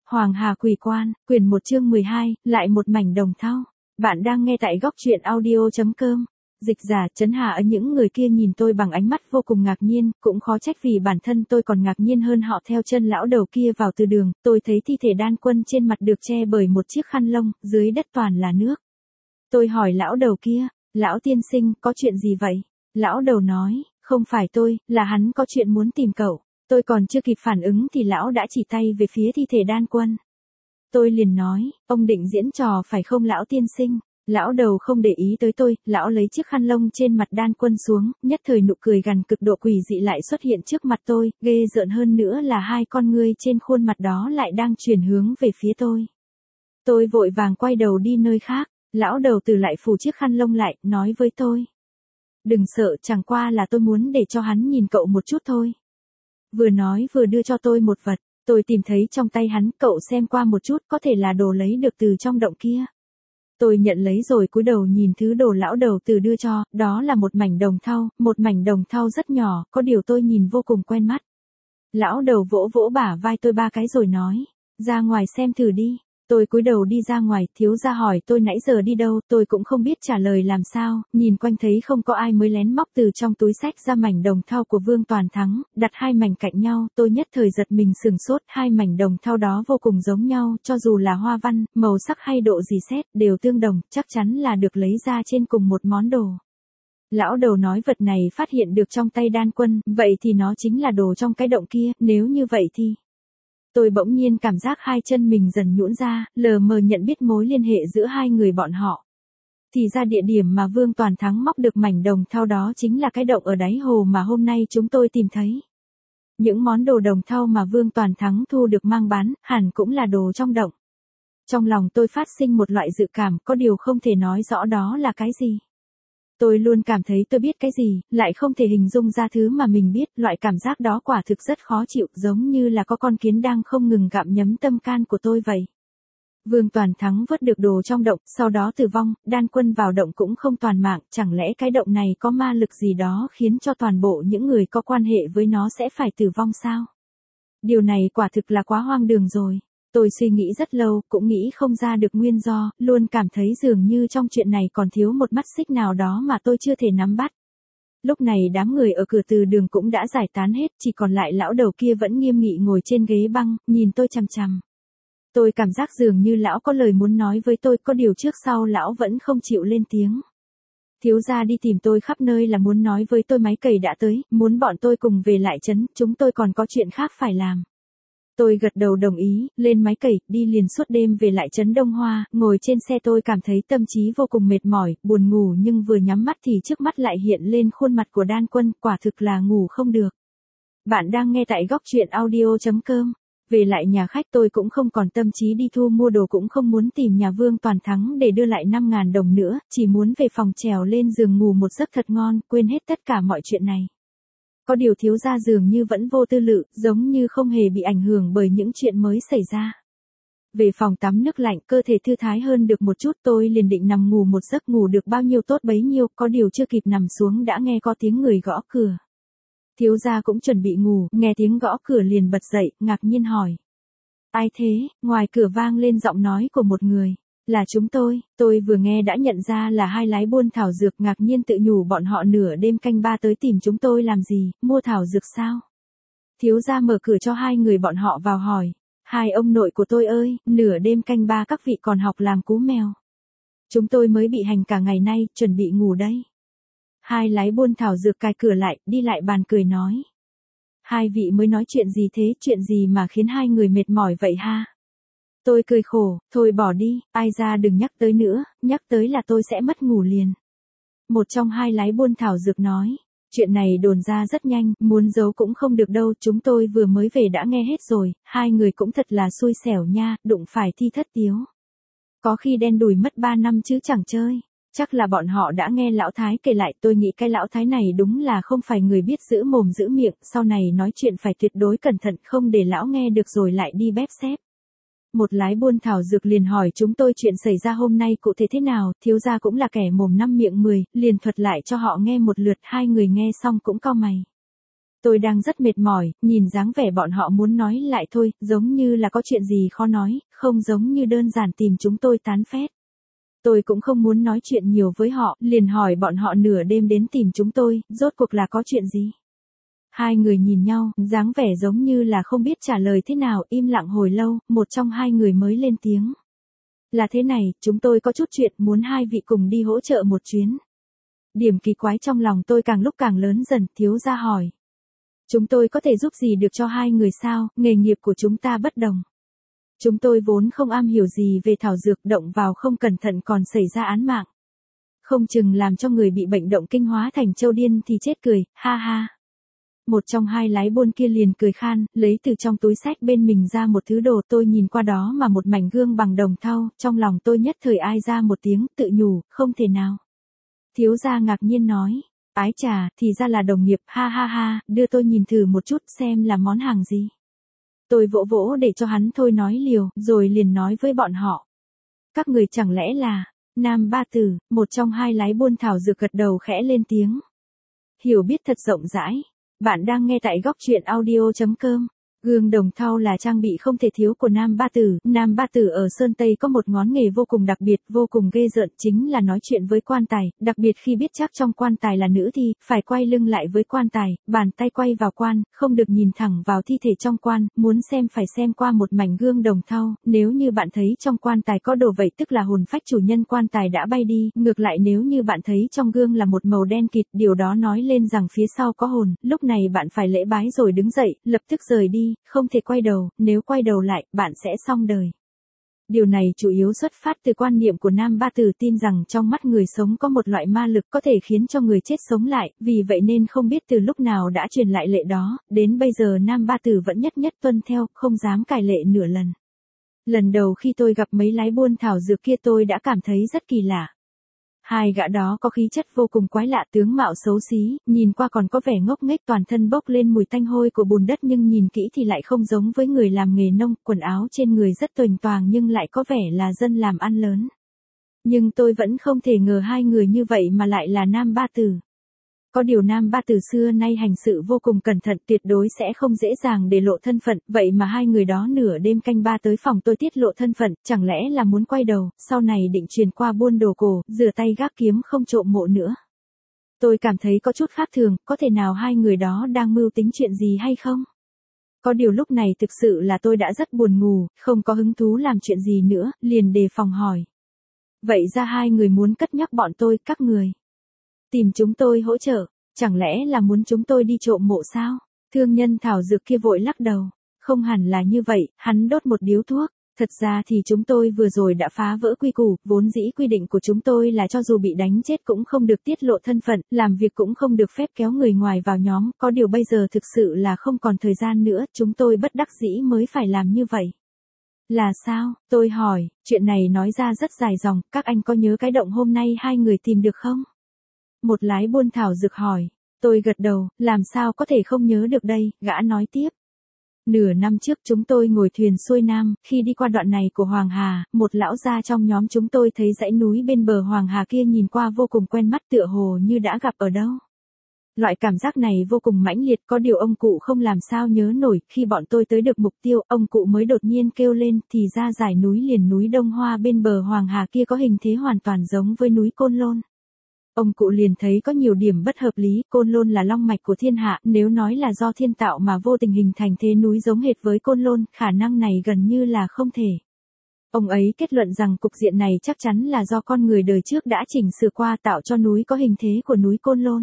Hoàng Hà Quỷ Quan, quyển 1 chương 12, lại một mảnh đồng thau. Bạn đang nghe tại góc truyện audio.com. Dịch giả Trấn Hà ở những người kia nhìn tôi bằng ánh mắt vô cùng ngạc nhiên, cũng khó trách vì bản thân tôi còn ngạc nhiên hơn họ. Theo chân lão đầu kia vào từ đường, tôi thấy thi thể Đan Quân trên mặt được che bởi một chiếc khăn lông, dưới đất toàn là nước. Tôi hỏi lão đầu kia, lão tiên sinh, có chuyện gì vậy? Lão đầu nói, không phải tôi, là hắn có chuyện muốn tìm cậu. Tôi còn chưa kịp phản ứng thì lão đã chỉ tay về phía thi thể Đan Quân. Tôi liền nói, ông định diễn trò phải không lão tiên sinh? Lão đầu không để ý tới tôi, lão lấy chiếc khăn lông trên mặt Đan Quân xuống, nhất thời nụ cười gằn cực độ quỷ dị lại xuất hiện trước mặt tôi, ghê rợn hơn nữa là hai con ngươi trên khuôn mặt đó lại đang chuyển hướng về phía tôi. Tôi vội vàng quay đầu đi nơi khác, lão đầu từ lại phủ chiếc khăn lông lại, nói với tôi. Đừng sợ, chẳng qua là tôi muốn để cho hắn nhìn cậu một chút thôi. Vừa nói vừa đưa cho tôi một vật, tôi tìm thấy trong tay hắn, cậu xem qua một chút, có thể là đồ lấy được từ trong động kia. Tôi nhận lấy rồi cúi đầu nhìn thứ đồ lão đầu từ đưa cho, đó là một mảnh đồng thau rất nhỏ, có điều tôi nhìn vô cùng quen mắt. Lão đầu vỗ vỗ bả vai tôi 3 cái rồi nói, ra ngoài xem thử đi. Tôi cúi đầu đi ra ngoài, thiếu gia hỏi tôi nãy giờ đi đâu, tôi cũng không biết trả lời làm sao, nhìn quanh thấy không có ai mới lén móc từ trong túi xách ra mảnh đồng thau của Vương Toàn Thắng, đặt hai mảnh cạnh nhau, tôi nhất thời giật mình sửng sốt, hai mảnh đồng thau đó vô cùng giống nhau, cho dù là hoa văn, màu sắc hay độ dì xét, đều tương đồng, chắc chắn là được lấy ra trên cùng một món đồ. Lão đầu nói vật này phát hiện được trong tay Đan Quân, vậy thì nó chính là đồ trong cái động kia, nếu như vậy thì... Tôi bỗng nhiên cảm giác hai chân mình dần nhũn ra, lờ mờ nhận biết mối liên hệ giữa hai người bọn họ. Thì ra địa điểm mà Vương Toàn Thắng móc được mảnh đồng thau đó chính là cái động ở đáy hồ mà hôm nay chúng tôi tìm thấy. Những món đồ đồng thau mà Vương Toàn Thắng thu được mang bán, hẳn cũng là đồ trong động. Trong lòng tôi phát sinh một loại dự cảm, có điều không thể nói rõ đó là cái gì. Tôi luôn cảm thấy tôi biết cái gì, lại không thể hình dung ra thứ mà mình biết, loại cảm giác đó quả thực rất khó chịu, giống như là có con kiến đang không ngừng gặm nhấm tâm can của tôi vậy. Vương Toàn Thắng vớt được đồ trong động, sau đó tử vong, Đan Quân vào động cũng không toàn mạng, chẳng lẽ cái động này có ma lực gì đó khiến cho toàn bộ những người có quan hệ với nó sẽ phải tử vong sao? Điều này quả thực là quá hoang đường rồi. Tôi suy nghĩ rất lâu, cũng nghĩ không ra được nguyên do, luôn cảm thấy dường như trong chuyện này còn thiếu một mắt xích nào đó mà tôi chưa thể nắm bắt. Lúc này đám người ở cửa từ đường cũng đã giải tán hết, chỉ còn lại lão đầu kia vẫn nghiêm nghị ngồi trên ghế băng, nhìn tôi chằm chằm. Tôi cảm giác dường như lão có lời muốn nói với tôi, có điều trước sau lão vẫn không chịu lên tiếng. Thiếu gia đi tìm tôi khắp nơi là muốn nói với tôi máy cày đã tới, muốn bọn tôi cùng về lại trấn, chúng tôi còn có chuyện khác phải làm. Tôi gật đầu đồng ý, lên máy cày, đi liền suốt đêm về lại trấn Đông Hoa, ngồi trên xe tôi cảm thấy tâm trí vô cùng mệt mỏi, buồn ngủ nhưng vừa nhắm mắt thì trước mắt lại hiện lên khuôn mặt của Đan Quân, quả thực là ngủ không được. Bạn đang nghe tại góc truyện audio.com. Về lại nhà khách tôi cũng không còn tâm trí đi thu mua đồ, cũng không muốn tìm nhà Vương Toàn Thắng để đưa lại 5.000 đồng nữa, chỉ muốn về phòng trèo lên giường ngủ một giấc thật ngon, quên hết tất cả mọi chuyện này. Có điều thiếu gia dường như vẫn vô tư lự, giống như không hề bị ảnh hưởng bởi những chuyện mới xảy ra. Về phòng tắm nước lạnh, cơ thể thư thái hơn được một chút, tôi liền định nằm ngủ một giấc, ngủ được bao nhiêu tốt bấy nhiêu, có điều chưa kịp nằm xuống đã nghe có tiếng người gõ cửa. Thiếu gia cũng chuẩn bị ngủ, nghe tiếng gõ cửa liền bật dậy, ngạc nhiên hỏi. Ai thế? Ngoài cửa vang lên giọng nói của một người. Là chúng tôi vừa nghe đã nhận ra là hai lái buôn thảo dược, ngạc nhiên tự nhủ bọn họ nửa đêm canh ba tới tìm chúng tôi làm gì, mua thảo dược sao? Thiếu gia mở cửa cho hai người bọn họ vào hỏi. Hai ông nội của tôi ơi, nửa đêm canh ba các vị còn học làm cú mèo. Chúng tôi mới bị hành cả ngày nay, chuẩn bị ngủ đây. Hai lái buôn thảo dược cài cửa lại, đi lại bàn cười nói. Hai vị mới nói chuyện gì thế, chuyện gì mà khiến hai người mệt mỏi vậy ha? Tôi cười khổ, thôi bỏ đi, ai ra đừng nhắc tới nữa, nhắc tới là tôi sẽ mất ngủ liền. Một trong hai lái buôn thảo dược nói, chuyện này đồn ra rất nhanh, muốn giấu cũng không được đâu, chúng tôi vừa mới về đã nghe hết rồi, hai người cũng thật là xui xẻo nha, đụng phải thi thất tiếu. Có khi đen đủi mất 3 năm chứ chẳng chơi. Chắc là bọn họ đã nghe lão thái kể lại, tôi nghĩ cái lão thái này đúng là không phải người biết giữ mồm giữ miệng, sau này nói chuyện phải tuyệt đối cẩn thận, không để lão nghe được rồi lại đi bếp xếp. Một lái buôn thảo dược liền hỏi chúng tôi chuyện xảy ra hôm nay cụ thể thế nào, thiếu gia cũng là kẻ mồm năm miệng 10, liền thuật lại cho họ nghe một lượt, hai người nghe xong cũng cau mày. Tôi đang rất mệt mỏi, nhìn dáng vẻ bọn họ muốn nói lại thôi, giống như là có chuyện gì khó nói, không giống như đơn giản tìm chúng tôi tán phét. Tôi cũng không muốn nói chuyện nhiều với họ, liền hỏi bọn họ nửa đêm đến tìm chúng tôi, rốt cuộc là có chuyện gì? Hai người nhìn nhau, dáng vẻ giống như là không biết trả lời thế nào, im lặng hồi lâu, một trong hai người mới lên tiếng. Là thế này, chúng tôi có chút chuyện muốn hai vị cùng đi hỗ trợ một chuyến. Điểm kỳ quái trong lòng tôi càng lúc càng lớn dần, thiếu gia hỏi. Chúng tôi có thể giúp gì được cho hai người sao, nghề nghiệp của chúng ta bất đồng. Chúng tôi vốn không am hiểu gì về thảo dược, động vào không cẩn thận còn xảy ra án mạng. Không chừng làm cho người bị bệnh động kinh hóa thành châu điên thì chết cười, ha ha. Một trong hai lái buôn kia liền cười khan, lấy từ trong túi xách bên mình ra một thứ đồ, tôi nhìn qua đó mà một mảnh gương bằng đồng thau, trong lòng tôi nhất thời ai ra một tiếng, tự nhủ, không thể nào. Thiếu gia ngạc nhiên nói, ái chà, thì ra là đồng nghiệp, ha ha ha, đưa tôi nhìn thử một chút xem là món hàng gì. Tôi vỗ vỗ để cho hắn thôi nói liều, rồi liền nói với bọn họ. Các người chẳng lẽ là, Nam Ba Tử, một trong hai lái buôn thảo dược gật đầu khẽ lên tiếng. Hiểu biết thật rộng rãi. Bạn đang nghe tại góc truyện audio.com. Gương đồng thau là trang bị không thể thiếu của Nam Ba Tử. Nam Ba Tử ở Sơn Tây có một ngón nghề vô cùng đặc biệt, vô cùng ghê rợn, chính là nói chuyện với quan tài, đặc biệt khi biết chắc trong quan tài là nữ thi, phải quay lưng lại với quan tài, bàn tay quay vào quan, không được nhìn thẳng vào thi thể trong quan, muốn xem phải xem qua một mảnh gương đồng thau, nếu như bạn thấy trong quan tài có đồ vậy tức là hồn phách chủ nhân quan tài đã bay đi, ngược lại nếu như bạn thấy trong gương là một màu đen kịt, điều đó nói lên rằng phía sau có hồn, lúc này bạn phải lễ bái rồi đứng dậy, lập tức rời đi. Không thể quay đầu, nếu quay đầu lại, bạn sẽ xong đời. Điều này chủ yếu xuất phát từ quan niệm của Nam Ba Tử tin rằng trong mắt người sống có một loại ma lực có thể khiến cho người chết sống lại, vì vậy nên không biết từ lúc nào đã truyền lại lệ đó, đến bây giờ Nam Ba Tử vẫn nhất nhất tuân theo, không dám cải lệ nửa lần. Lần đầu khi tôi gặp mấy lái buôn thảo dược kia tôi đã cảm thấy rất kỳ lạ. Hai gã đó có khí chất vô cùng quái lạ, tướng mạo xấu xí, nhìn qua còn có vẻ ngốc nghếch, toàn thân bốc lên mùi tanh hôi của bùn đất nhưng nhìn kỹ thì lại không giống với người làm nghề nông, quần áo trên người rất toành toàng nhưng lại có vẻ là dân làm ăn lớn. Nhưng tôi vẫn không thể ngờ hai người như vậy mà lại là Nam Ba Tử. Có điều Nam Ba Tử xưa nay hành sự vô cùng cẩn thận, tuyệt đối sẽ không dễ dàng để lộ thân phận, vậy mà hai người đó nửa đêm canh ba tới phòng tôi tiết lộ thân phận, chẳng lẽ là muốn quay đầu, sau này định truyền qua buôn đồ cổ, rửa tay gác kiếm không trộm mộ nữa. Tôi cảm thấy có chút khác thường, có thể nào hai người đó đang mưu tính chuyện gì hay không? Có điều lúc này thực sự là tôi đã rất buồn ngủ, không có hứng thú làm chuyện gì nữa, liền đề phòng hỏi. Vậy ra hai người muốn cất nhắc bọn tôi, các người tìm chúng tôi hỗ trợ, chẳng lẽ là muốn chúng tôi đi trộm mộ sao? Thương nhân thảo dược kia vội lắc đầu. Không hẳn là như vậy, hắn đốt một điếu thuốc. Thật ra thì chúng tôi vừa rồi đã phá vỡ quy củ, vốn dĩ quy định của chúng tôi là cho dù bị đánh chết cũng không được tiết lộ thân phận, làm việc cũng không được phép kéo người ngoài vào nhóm, có điều bây giờ thực sự là không còn thời gian nữa, chúng tôi bất đắc dĩ mới phải làm như vậy. Là sao? Tôi hỏi, chuyện này nói ra rất dài dòng, các anh có nhớ cái động hôm nay hai người tìm được không? Một lái buôn thảo dược hỏi. Tôi gật đầu, làm sao có thể không nhớ được đây, gã nói tiếp. Nửa năm trước chúng tôi ngồi thuyền xuôi nam, khi đi qua đoạn này của Hoàng Hà, một lão gia trong nhóm chúng tôi thấy dãy núi bên bờ Hoàng Hà kia nhìn qua vô cùng quen mắt, tựa hồ như đã gặp ở đâu. Loại cảm giác này vô cùng mãnh liệt, có điều ông cụ không làm sao nhớ nổi, khi bọn tôi tới được mục tiêu, ông cụ mới đột nhiên kêu lên, thì ra dải núi liền núi Đông Hoa bên bờ Hoàng Hà kia có hình thế hoàn toàn giống với núi Côn Lôn. Ông cụ liền thấy có nhiều điểm bất hợp lý, Côn Lôn là long mạch của thiên hạ, nếu nói là do thiên tạo mà vô tình hình thành thế núi giống hệt với Côn Lôn, khả năng này gần như là không thể. Ông ấy kết luận rằng cục diện này chắc chắn là do con người đời trước đã chỉnh sửa qua tạo cho núi có hình thế của núi Côn Lôn.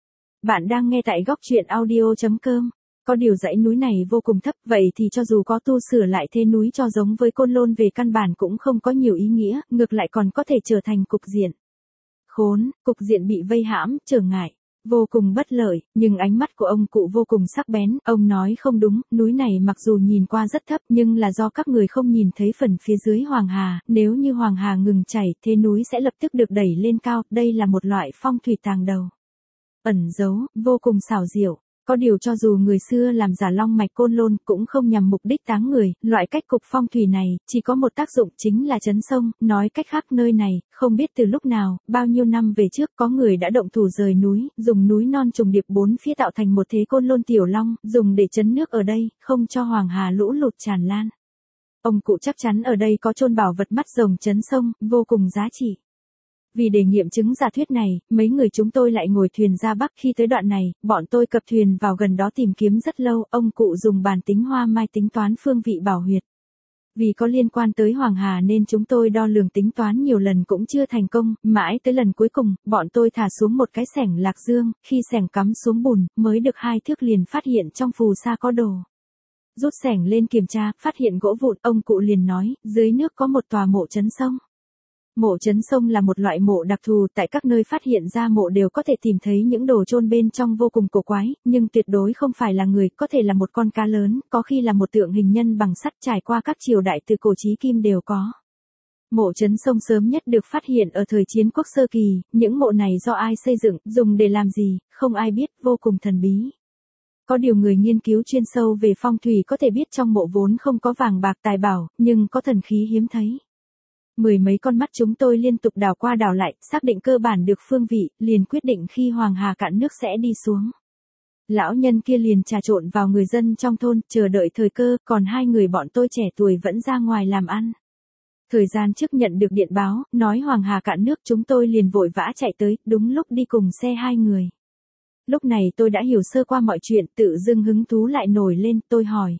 Bạn đang nghe tại góc truyện audio.com. Có điều dãy núi này vô cùng thấp, vậy thì cho dù có tu sửa lại thế núi cho giống với Côn Lôn về căn bản cũng không có nhiều ý nghĩa, ngược lại còn có thể trở thành cục diện khốn, cục diện bị vây hãm, trở ngại, vô cùng bất lợi, nhưng ánh mắt của ông cụ vô cùng sắc bén, ông nói không đúng, núi này mặc dù nhìn qua rất thấp nhưng là do các người không nhìn thấy phần phía dưới Hoàng Hà, nếu như Hoàng Hà ngừng chảy, thế núi sẽ lập tức được đẩy lên cao, đây là một loại phong thủy tàng đầu. Ẩn giấu, vô cùng xảo diệu. Có điều cho dù người xưa làm giả long mạch Côn Lôn cũng không nhằm mục đích táng người, loại cách cục phong thủy này chỉ có một tác dụng chính là trấn sông, nói cách khác nơi này, không biết từ lúc nào, bao nhiêu năm về trước có người đã động thủ rời núi, dùng núi non trùng điệp bốn phía tạo thành một thế Côn Lôn Tiểu Long, dùng để trấn nước ở đây, không cho Hoàng Hà lũ lụt tràn lan. Ông cụ chắc chắn ở đây có chôn bảo vật mắt rồng trấn sông, vô cùng giá trị. Vì để nghiệm chứng giả thuyết này, mấy người chúng tôi lại ngồi thuyền ra Bắc. Khi tới đoạn này, bọn tôi cập thuyền vào gần đó tìm kiếm rất lâu, ông cụ dùng bàn tính hoa mai tính toán phương vị bảo huyệt. Vì có liên quan tới Hoàng Hà nên chúng tôi đo lường tính toán nhiều lần cũng chưa thành công, mãi tới lần cuối cùng, bọn tôi thả xuống một cái xẻng lạc dương, khi xẻng cắm xuống bùn, mới được 2 thước liền phát hiện trong phù sa có đồ. Rút xẻng lên kiểm tra, phát hiện gỗ vụn, ông cụ liền nói, dưới nước có một tòa mộ trấn sông. Mộ trấn sông là một loại mộ đặc thù, tại các nơi phát hiện ra mộ đều có thể tìm thấy những đồ chôn bên trong vô cùng cổ quái, nhưng tuyệt đối không phải là người, có thể là một con cá lớn, có khi là một tượng hình nhân bằng sắt trải qua các triều đại từ cổ chí kim đều có. Mộ trấn sông sớm nhất được phát hiện ở thời chiến quốc sơ kỳ, những mộ này do ai xây dựng, dùng để làm gì, không ai biết, vô cùng thần bí. Có điều người nghiên cứu chuyên sâu về phong thủy có thể biết trong mộ vốn không có vàng bạc tài bảo, nhưng có thần khí hiếm thấy. 10 mấy con mắt chúng tôi liên tục đảo qua đảo lại, xác định cơ bản được phương vị, liền quyết định khi Hoàng Hà cạn nước sẽ đi xuống. Lão nhân kia liền trà trộn vào người dân trong thôn, chờ đợi thời cơ, còn 2 người bọn tôi trẻ tuổi vẫn ra ngoài làm ăn. Thời gian trước nhận được điện báo, nói Hoàng Hà cạn nước, chúng tôi liền vội vã chạy tới, đúng lúc đi cùng xe 2 người. Lúc này tôi đã hiểu sơ qua mọi chuyện, tự dưng hứng thú lại nổi lên, tôi hỏi.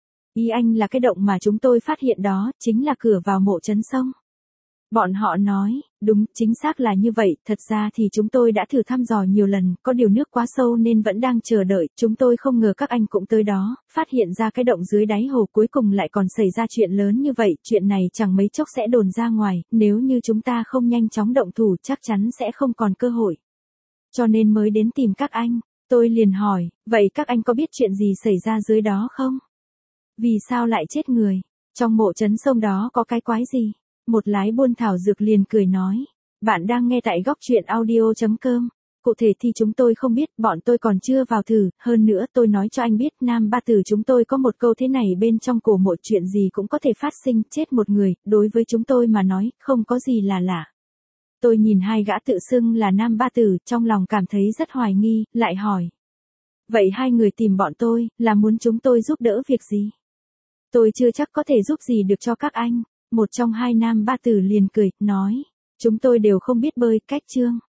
Ý anh là cái động mà chúng tôi phát hiện đó, chính là cửa vào mộ trấn sông. Bọn họ nói, đúng, chính xác là như vậy, thật ra thì chúng tôi đã thử thăm dò nhiều lần, có điều nước quá sâu nên vẫn đang chờ đợi, chúng tôi không ngờ các anh cũng tới đó, phát hiện ra cái động dưới đáy hồ, cuối cùng lại còn xảy ra chuyện lớn như vậy, chuyện này chẳng mấy chốc sẽ đồn ra ngoài, nếu như chúng ta không nhanh chóng động thủ chắc chắn sẽ không còn cơ hội. Cho nên mới đến tìm các anh, tôi liền hỏi, vậy các anh có biết chuyện gì xảy ra dưới đó không? Vì sao lại chết người? Trong mộ trấn sông đó có cái quái gì? Một lái buôn thảo dược liền cười nói, bạn đang nghe tại góc truyện audio.com. Cụ thể thì chúng tôi không biết, bọn tôi còn chưa vào thử, hơn nữa tôi nói cho anh biết, Nam Ba Tử chúng tôi có một câu thế này, bên trong cổ mộ chuyện gì cũng có thể phát sinh, chết một người, đối với chúng tôi mà nói, không có gì là lạ. Tôi nhìn 2 gã tự xưng là Nam Ba Tử, trong lòng cảm thấy rất hoài nghi, lại hỏi. Vậy 2 người tìm bọn tôi, là muốn chúng tôi giúp đỡ việc gì? Tôi chưa chắc có thể giúp gì được cho các anh. Một trong 2 Nam Ba Tử liền cười, nói. Chúng tôi đều không biết bơi, cách chương.